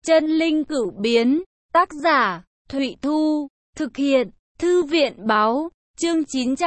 Chân linh cửu biến, tác giả, Thụy Thu, thực hiện, Thư viện báo, chương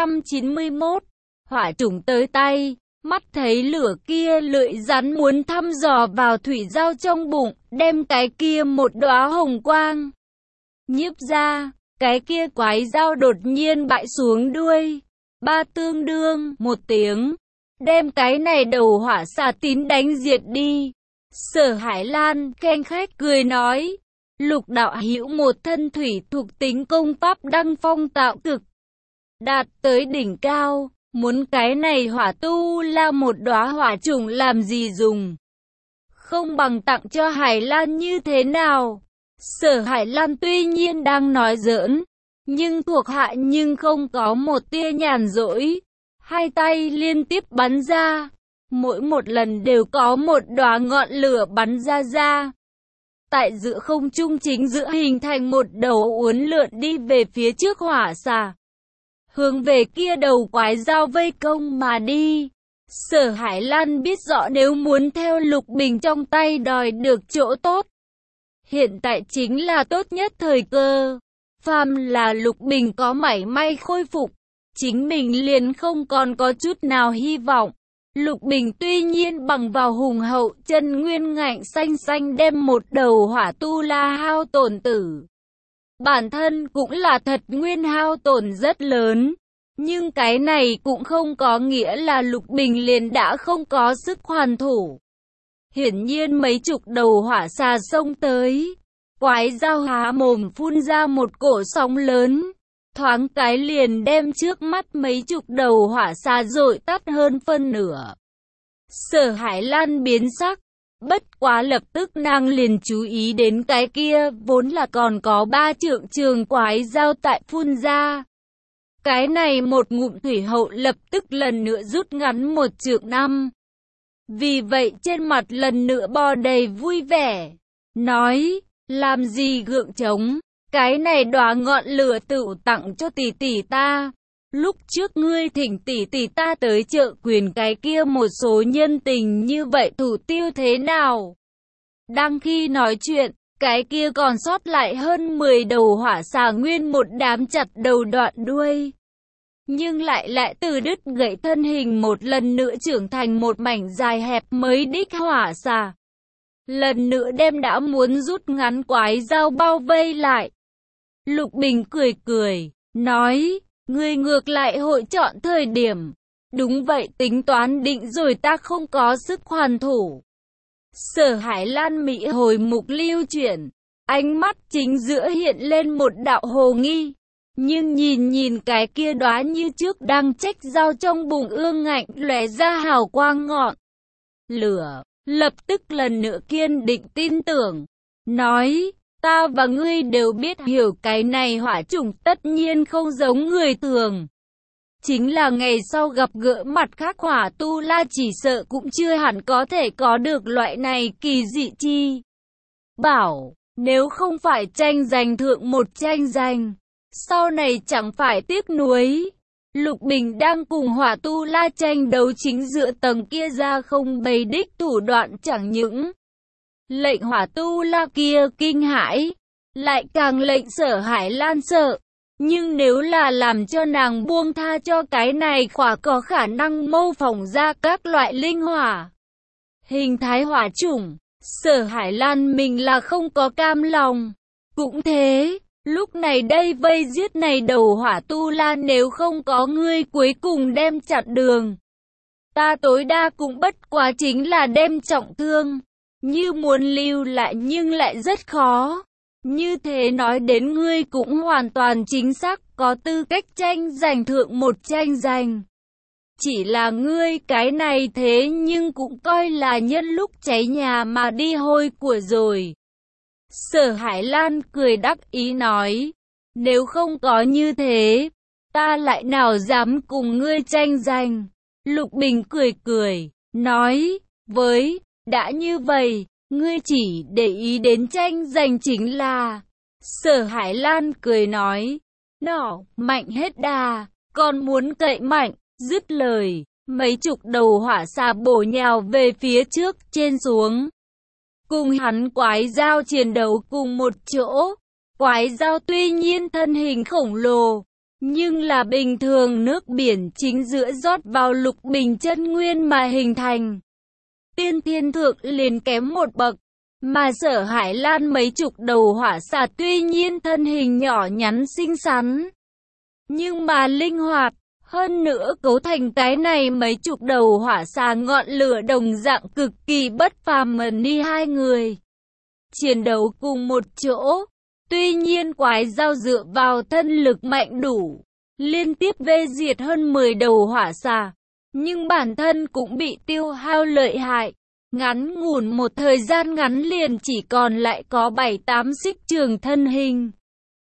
991, hỏa trùng tới tay, mắt thấy lửa kia lưỡi rắn muốn thăm dò vào thủy giao trong bụng, đem cái kia một đóa hồng quang nhiếp ra, cái kia quái dao đột nhiên bại xuống đuôi, ba tương đương, một tiếng, đem cái này đầu hỏa xà tín đánh diệt đi. Sở Hải Lan khen khách cười nói, Lục đạo hữu một thân thủy thuộc tính công pháp đăng phong tạo cực, đạt tới đỉnh cao, muốn cái này hỏa tu là một đóa hỏa trùng làm gì dùng, không bằng tặng cho Hải Lan như thế nào. Sở Hải Lan tuy nhiên đang nói giỡn, nhưng thuộc hạ nhưng không có một tia nhàn rỗi, hai tay liên tiếp bắn ra, mỗi một lần đều có một đóa ngọn lửa bắn ra. Tại giữa không trung chính giữa hình thành một đầu uốn lượn đi về phía trước hỏa xà, hướng về kia đầu quái dao vây công mà đi. Sở Hải Lan biết rõ nếu muốn theo Lục Bình trong tay đòi được chỗ tốt, hiện tại chính là tốt nhất thời cơ. Phàm là Lục Bình có mảy may khôi phục, chính mình liền không còn có chút nào hy vọng. Lục Bình tuy nhiên bằng vào hùng hậu chân nguyên ngạnh xanh xanh đem một đầu hỏa tu la hao tổn tử. Bản thân cũng là thật nguyên hao tổn rất lớn. Nhưng cái này cũng không có nghĩa là Lục Bình liền đã không có sức hoàn thủ. Hiển nhiên mấy chục đầu hỏa xà xông tới. Quái dao há mồm phun ra một cổ sóng lớn, thoáng cái liền đem trước mắt mấy chục đầu hỏa xà dội tắt hơn phân nửa. Sở Hải Lan biến sắc, bất quá lập tức nàng liền chú ý đến cái kia vốn là còn có 3 trượng trường quái dao tại phun ra. Cái này một ngụm thủy hậu lập tức lần nữa rút ngắn 1 trượng 5. Vì vậy trên mặt lần nữa bò đầy vui vẻ, nói, làm gì gượng trống, cái này đóa ngọn lửa tựu tặng cho tỷ tỷ ta. Lúc trước ngươi thỉnh tỷ tỷ ta tới chợ quyền cái kia một số nhân tình như vậy thủ tiêu thế nào? Đang khi nói chuyện, cái kia còn sót lại hơn 10 đầu hỏa xà nguyên một đám chặt đầu đoạn đuôi. Nhưng lại từ đứt gãy thân hình một lần nữa trưởng thành một mảnh dài hẹp mới đích hỏa xà. Lần nữa đem đã muốn rút ngắn quái dao bao vây lại. Lục Bình cười, nói, ngươi ngược lại hội chọn thời điểm. Đúng vậy, tính toán định rồi ta không có sức hoàn thủ. Sở Hải Lan Mỹ hồi mục lưu chuyển, ánh mắt chính giữa hiện lên một đạo hồ nghi. Nhưng nhìn cái kia đóa như trước đang trách dao trong bụng ương ngạnh lóe ra hào quang ngọn lửa, lập tức lần nữa kiên định tin tưởng, nói, ta và ngươi đều biết hiểu cái này hỏa trùng tất nhiên không giống người thường. Chính là ngày sau gặp gỡ mặt khác hỏa tu la chỉ sợ cũng chưa hẳn có thể có được loại này kỳ dị chi bảo, nếu không phải tranh giành thượng một tranh giành, sau này chẳng phải tiếc nuối. Lục Bình đang cùng hỏa tu la tranh đấu chính giữa tầng kia ra không bày đích thủ đoạn, chẳng những lệnh hỏa tu la kia kinh hãi, lại càng lệnh Sở Hải Lan sợ. Nhưng nếu là làm cho nàng buông tha cho cái này khỏa có khả năng mô phỏng ra các loại linh hỏa hình thái hỏa chủng, Sở Hải Lan mình là không có cam lòng. Cũng thế, lúc này đây vây giết này đầu hỏa tu la nếu không có ngươi cuối cùng đem chặn đường, ta tối đa cũng bất quá chính là đem trọng thương. Như muốn lưu lại nhưng lại rất khó. Như thế nói đến ngươi cũng hoàn toàn chính xác có tư cách tranh giành thượng một tranh giành. Chỉ là ngươi cái này thế nhưng cũng coi là nhân lúc cháy nhà mà đi hôi của rồi. Sở Hải Lan cười đắc ý nói, nếu không có như thế, ta lại nào dám cùng ngươi tranh giành. Lục Bình cười, nói, đã như vậy, ngươi chỉ để ý đến tranh giành chính là. Sở Hải Lan cười nói, mạnh hết đà, còn muốn cậy mạnh. Dứt lời, mấy chục đầu hỏa xà bổ nhào về phía trước trên xuống. cùng hắn quái dao chiến đấu cùng một chỗ. Quái dao tuy nhiên thân hình khổng lồ, nhưng là bình thường nước biển chính giữa rót vào Lục Bình chân nguyên mà hình thành. Tiên thiên thượng liền kém một bậc, mà Sở Hải Lan mấy chục đầu hỏa xà tuy nhiên thân hình nhỏ nhắn xinh xắn, nhưng mà linh hoạt, hơn nữa cấu thành cái này mấy chục đầu hỏa xà ngọn lửa đồng dạng cực kỳ bất phàm mà ni hai người chiến đấu cùng một chỗ. Tuy nhiên quái dao dựa vào thân lực mạnh đủ, liên tiếp vây diệt hơn 10 đầu hỏa xà, nhưng bản thân cũng bị tiêu hao lợi hại. Ngắn ngủn một thời gian ngắn liền chỉ còn lại có 7-8 xích trường thân hình.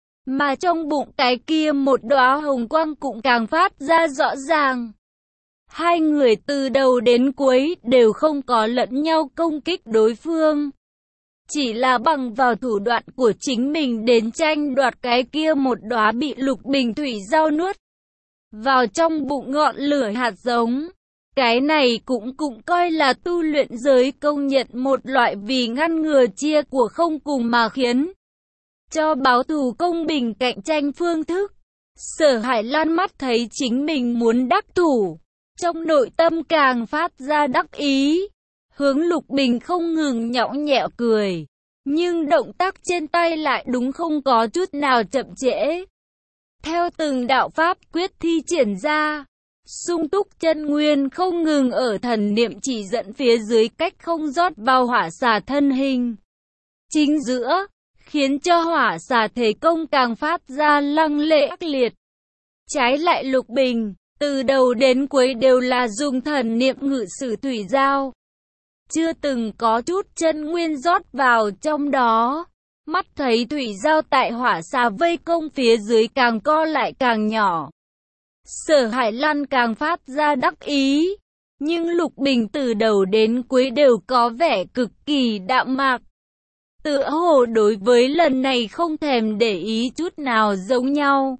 Mà trong bụng cái kia một đóa hồng quang cũng càng phát ra rõ ràng. Hai người từ đầu đến cuối đều không có lẫn nhau công kích đối phương, chỉ là bằng vào thủ đoạn của chính mình đến tranh đoạt cái kia một đóa bị Lục Bình thủy dao nuốt vào trong bụng ngọn lửa hạt giống. Cái này cũng coi là tu luyện giới công nhận một loại vì ngăn ngừa chia của không cùng mà khiến cho báo thù công bình cạnh tranh phương thức. Sở Hải Lan mắt thấy chính mình muốn đắc thủ, trong nội tâm càng phát ra đắc ý, hướng Lục Bình không ngừng nhõng nhẽo cười, nhưng động tác trên tay lại đúng không có chút nào chậm trễ. Theo từng đạo pháp quyết thi triển ra, sung túc chân nguyên không ngừng ở thần niệm chỉ dẫn phía dưới cách không rót vào hỏa xà thân hình chính giữa, khiến cho hỏa xà thế công càng phát ra lăng lệ ác liệt. Trái lại Lục Bình, từ đầu đến cuối đều là dùng thần niệm ngự sử thủy dao, chưa từng có chút chân nguyên rót vào trong đó. Mắt thấy thủy dao tại hỏa xà vây công phía dưới càng co lại càng nhỏ, Sở Hải Lan càng phát ra đắc ý, nhưng Lục Bình từ đầu đến cuối đều có vẻ cực kỳ đạm mạc, tựa hồ đối với lần này không thèm để ý chút nào giống nhau.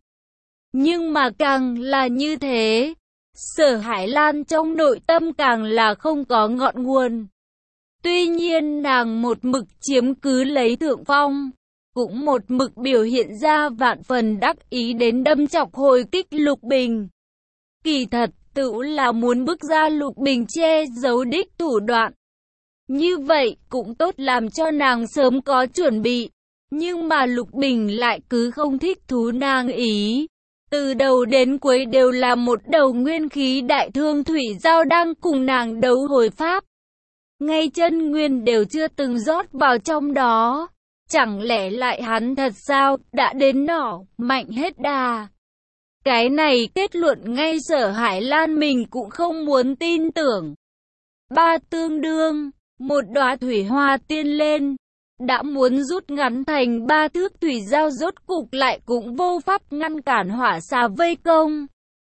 Nhưng mà càng là như thế, Sở Hải Lan trong nội tâm càng là không có ngọn nguồn. Tuy nhiên nàng một mực chiếm cứ lấy thượng phong, cũng một mực biểu hiện ra vạn phần đắc ý đến đâm chọc hồi kích Lục Bình. Kỳ thật, tự là muốn bức ra Lục Bình che giấu đích thủ đoạn. Như vậy cũng tốt làm cho nàng sớm có chuẩn bị, nhưng mà Lục Bình lại cứ không thích thú nàng ý. Từ đầu đến cuối đều là một đầu nguyên khí đại thương thủy dao đang cùng nàng đấu hồi pháp. Ngay chân nguyên đều chưa từng rót vào trong đó. Chẳng lẽ lại hắn thật sao, đã đến nỏ, mạnh hết đà. Cái này kết luận ngay Sở Hải Lan mình cũng không muốn tin tưởng. Ba tương đương, một đóa thủy hoa tiên lên, đã muốn rút ngắn thành 3 thước thủy dao rốt cục lại cũng vô pháp ngăn cản hỏa xà vây công.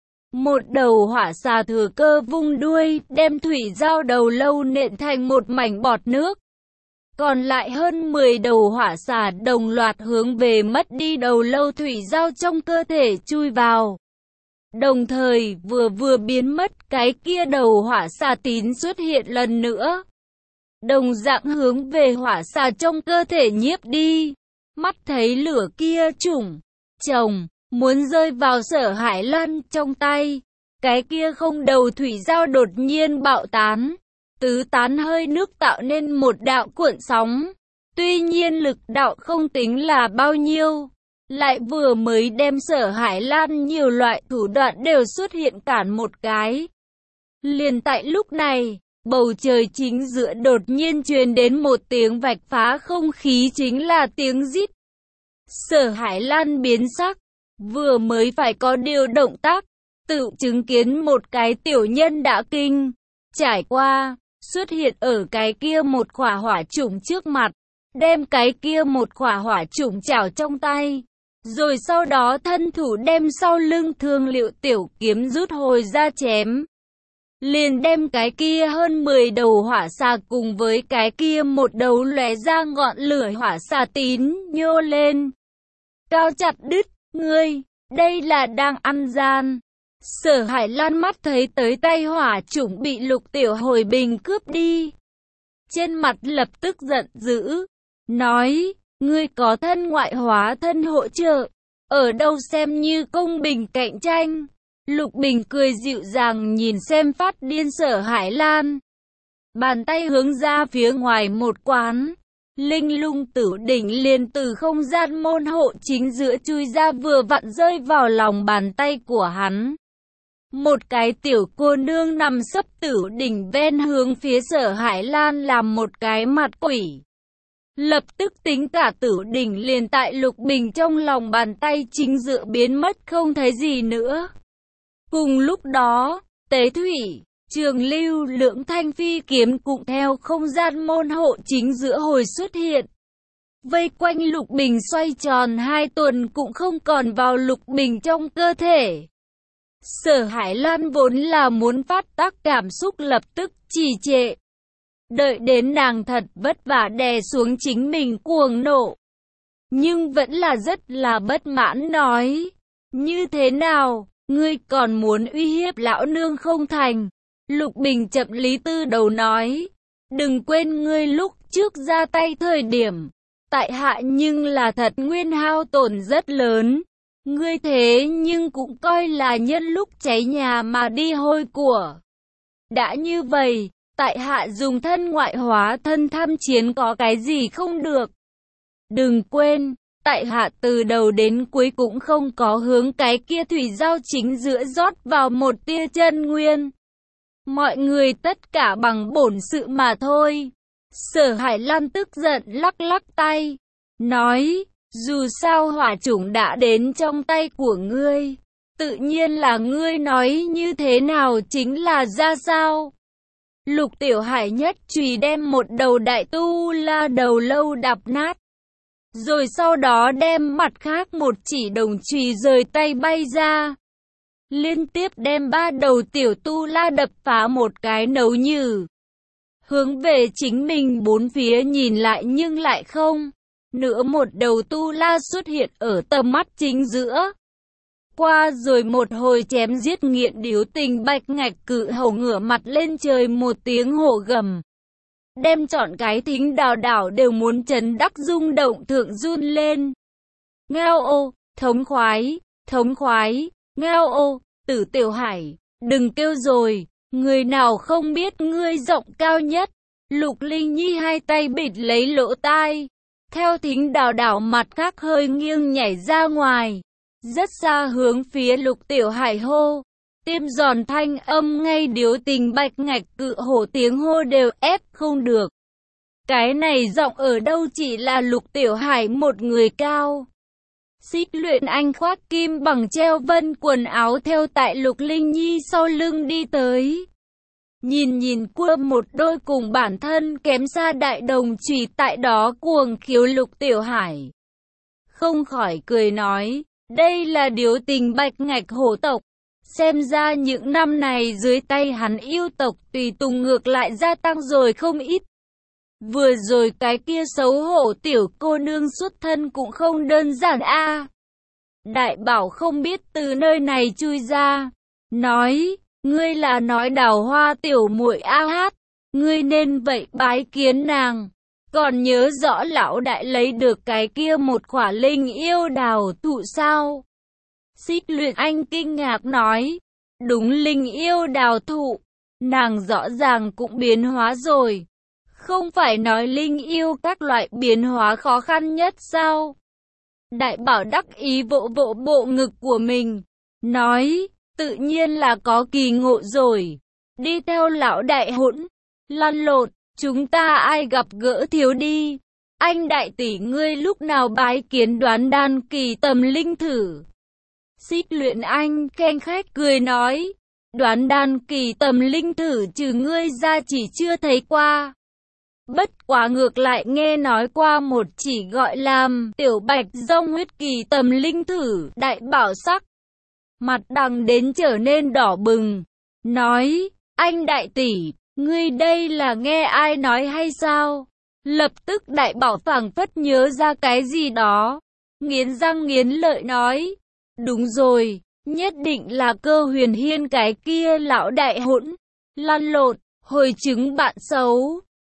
Một đầu hỏa xà thừa cơ vung đuôi, đem thủy dao đầu lâu nện thành một mảnh bọt nước. Còn lại hơn 10 đầu hỏa xà đồng loạt hướng về mất đi đầu lâu thủy dao trong cơ thể chui vào. Đồng thời vừa biến mất cái kia đầu hỏa xà tín xuất hiện lần nữa. Đồng dạng hướng về hỏa xà trong cơ thể nhiếp đi. Mắt thấy lửa kia chủng chồng muốn rơi vào Sở Hải Lan trong tay. Cái kia không đầu thủy dao đột nhiên bạo tán. Tứ tán hơi nước tạo nên một đạo cuộn sóng. Tuy nhiên lực đạo không tính là bao nhiêu, lại vừa mới đem Sở Hải Lan nhiều loại thủ đoạn đều xuất hiện cản một cái. Liền tại lúc này, bầu trời chính giữa đột nhiên truyền đến một tiếng vạch phá không khí, chính là tiếng rít. Sở Hải Lan biến sắc, vừa mới phải có điều động tác, tự chứng kiến một cái tiểu nhân đã kinh trải qua, xuất hiện ở cái kia một khỏa hỏa chủng trước mặt, đem cái kia một khỏa hỏa chủng chảo trong tay, rồi sau đó thân thủ đem sau lưng thương liệu tiểu kiếm rút hồi ra chém. Liền đem cái kia hơn 10 đầu hỏa xà cùng với cái kia một đầu lóe ra ngọn lửa hỏa xà tín nhô lên. Cao chặt đứt, ngươi, đây là đang ăn gian. Sở Hải Lan mắt thấy tới tay hỏa chủng bị Lục Tiểu Hồi Bình cướp đi, trên mặt lập tức giận dữ, nói, ngươi có thân ngoại hóa thân hỗ trợ, ở đâu xem như công bình cạnh tranh. Lục Bình cười dịu dàng nhìn xem phát điên Sở Hải Lan. Bàn tay hướng ra phía ngoài một quán. Linh lung tử đỉnh liền từ không gian môn hộ chính giữa chui ra vừa vặn rơi vào lòng bàn tay của hắn. Một cái tiểu cô nương nằm sấp tử đỉnh ven hướng phía Sở Hải Lan làm một cái mặt quỷ. Lập tức tính cả tử đỉnh liền tại Lục Bình trong lòng bàn tay chính giữa biến mất không thấy gì nữa. Cùng lúc đó, Tế Thủy, Trường Lưu lưỡng thanh phi kiếm cũng theo không gian môn hộ chính giữa hồi xuất hiện. Vây quanh Lục Bình xoay tròn 2 tuần cũng không còn vào Lục Bình trong cơ thể. Sở Hải Lan vốn là muốn phát tác cảm xúc lập tức trì trệ. Đợi đến nàng thật vất vả đè xuống chính mình cuồng nộ. Nhưng vẫn là rất là bất mãn nói. Như thế nào, ngươi còn muốn uy hiếp lão nương không thành? Lục Bình chậm lý tư đầu nói. Đừng quên ngươi lúc trước ra tay thời điểm. Tại hạ nhưng là thật nguyên hao tổn rất lớn. Ngươi thế nhưng cũng coi là nhân lúc cháy nhà mà đi hôi của. Đã như vậy, tại hạ dùng thân ngoại hóa thân tham chiến có cái gì không được. Đừng quên, tại hạ từ đầu đến cuối cũng không có hướng cái kia thủy giao chính giữa rót vào một tia chân nguyên. Mọi người tất cả bằng bổn sự mà thôi. Sở Hải Lan tức giận lắc lắc tay, nói, dù sao hỏa chủng đã đến trong tay của ngươi, tự nhiên là ngươi nói như thế nào chính là ra sao. Lục Tiểu Hải nhất chùy đem một đầu đại tu la đầu lâu đập nát, rồi sau đó đem mặt khác một chỉ đồng chùy rời tay bay ra. Liên tiếp đem 3 đầu tiểu tu la đập phá một cái nấu nhừ. Hướng về chính mình bốn phía nhìn lại nhưng lại không. Nữa một đầu tu la xuất hiện ở tầm mắt chính giữa. Qua rồi một hồi chém giết nghiện điếu tình bạch ngạch cự hầu ngửa mặt lên trời một tiếng hổ gầm. Đem trọn cái thính đào đảo đều muốn chấn đắc rung động thượng run lên. Ngao ô, thống khoái, ngao ô, Tử Tiểu Hải, đừng kêu rồi, người nào không biết ngươi giọng cao nhất. Lục Linh Nhi hai tay bịt lấy lỗ tai. Theo thính đào đảo mặt khác hơi nghiêng nhảy ra ngoài. Rất xa hướng phía Lục Tiểu Hải hô. Tiêm giòn thanh âm ngay điếu tình bạch ngạch cự hổ tiếng hô đều ép không được. Cái này giọng ở đâu chỉ là Lục Tiểu Hải một người cao. Xích Luyện Anh khoác kim bằng treo vân quần áo theo tại Lục Linh Nhi sau lưng đi tới. Nhìn qua một đôi cùng bản thân kém xa đại đồng chùy tại đó cuồng khiếu Lục Tiểu Hải. Không khỏi cười nói, đây là điếu tình bạch ngạch hổ tộc. Xem ra những năm này dưới tay hắn yêu tộc tùy tùng ngược lại gia tăng rồi không ít. Vừa rồi cái kia xấu hổ tiểu cô nương xuất thân cũng không đơn giản a. Đại Bảo không biết từ nơi này chui ra, nói, ngươi là nói Đào Hoa tiểu muội a hát, ngươi nên vậy bái kiến nàng. Còn nhớ rõ lão đại lấy được cái kia một quả linh yêu đào thụ sao? Xích Luyện Anh kinh ngạc nói, đúng linh yêu đào thụ, nàng rõ ràng cũng biến hóa rồi. Không phải nói linh yêu các loại biến hóa khó khăn nhất sao? Đại Bảo đắc ý vỗ vỗ bộ ngực của mình, nói, tự nhiên là có kỳ ngộ rồi. Đi theo lão đại hỗn, lăn lộn, chúng ta ai gặp gỡ thiếu đi. Anh đại tỷ ngươi lúc nào bái kiến Đoán Đan kỳ tầm linh thử? Xích Luyện Anh khen khách cười nói, Đoán Đan kỳ tầm linh thử trừ ngươi ra chỉ chưa thấy qua. Bất quá ngược lại nghe nói qua một chỉ gọi làm tiểu bạch rông huyết kỳ tầm linh thử. Đại Bảo sắc mặt đằng đến trở nên đỏ bừng, nói, anh đại tỷ, ngươi đây là nghe ai nói hay sao? Lập tức Đại Bảo phảng phất nhớ ra cái gì đó, nghiến răng nghiến lợi nói, đúng rồi, nhất định là Cơ Huyền Hiên cái kia lão đại hỗn, lăn lộn, hồi chứng bạn xấu.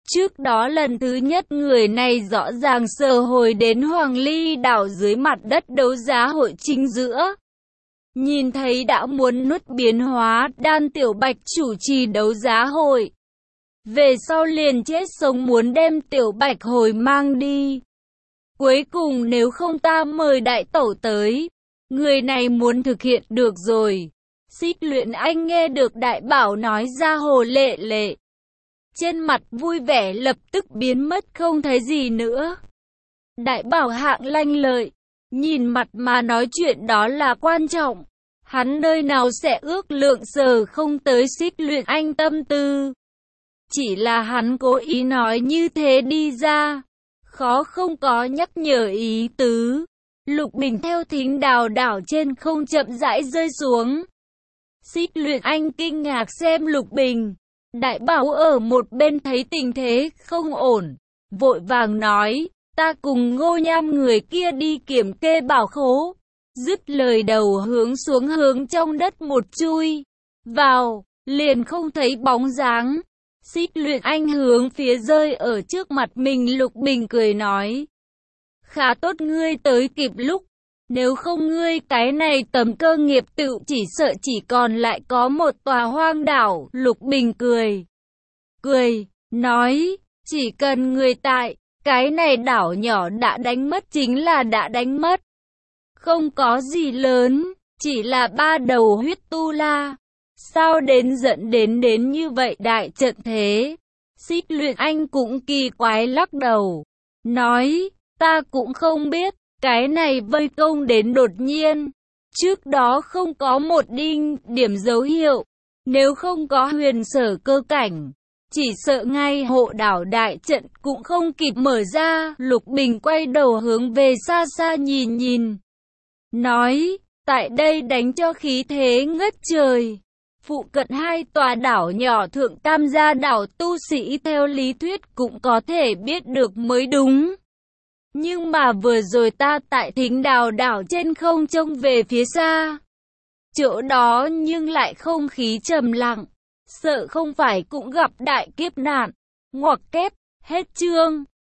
Trước đó lần thứ nhất người này rõ ràng sờ hồi đến Hoàng Ly đảo dưới mặt đất đấu giá hội chính giữa. Nhìn thấy đã muốn nuốt biến hóa, Đan Tiểu Bạch chủ trì đấu giá hội. Về sau liền chết sống muốn đem Tiểu Bạch hồi mang đi. Cuối cùng nếu không ta mời đại tẩu tới, người này muốn thực hiện được rồi. Xích Luyện Anh nghe được đại bảo nói ra hồ lệ lệ. Trên mặt vui vẻ lập tức biến mất không thấy gì nữa. Đại bảo hạng lanh lợi, nhìn mặt mà nói chuyện đó là quan trọng. Hắn nơi nào sẽ ước lượng giờ không tới Xích Luyện Anh tâm tư. Chỉ là hắn cố ý nói như thế đi ra, khó không có nhắc nhở ý tứ. Lục Bình theo thính đào đảo trên không chậm rãi rơi xuống. Xích Luyện Anh kinh ngạc xem Lục Bình. Đại bảo ở một bên thấy tình thế không ổn, vội vàng nói, ta cùng Ngô Nham người kia đi kiểm kê bảo khố. Dứt lời đầu hướng xuống hướng trong đất một chui vào, liền không thấy bóng dáng. Xích Luyện Anh hướng phía rơi ở trước mặt mình Lục Bình cười nói, khá tốt ngươi tới kịp lúc, nếu không ngươi cái này tầm cơ nghiệp tự chỉ sợ chỉ còn lại có một tòa hoang đảo. Lục Bình cười, nói, chỉ cần người tại, cái này đảo nhỏ đã đánh mất chính là đã đánh mất. Không có gì lớn, chỉ là 3 đầu huyết tu la. Sao dẫn đến như vậy đại trận thế? Xích Luyện Anh cũng kỳ quái lắc đầu, nói, ta cũng không biết, cái này vây công đến đột nhiên. Trước đó không có một điểm dấu hiệu, nếu không có huyền sở cơ cảnh, chỉ sợ ngay hộ đảo đại trận cũng không kịp mở ra. Lục Bình quay đầu hướng về xa xa nhìn, nói, tại đây đánh cho khí thế ngất trời. Phụ cận 2 tòa đảo nhỏ Thượng Tam Gia đảo tu sĩ theo lý thuyết cũng có thể biết được mới đúng. Nhưng mà vừa rồi ta tại thính đào đảo trên không trông về phía xa. Chỗ đó nhưng lại không khí trầm lặng, sợ không phải cũng gặp đại kiếp nạn. Ngoặc kép, hết chương.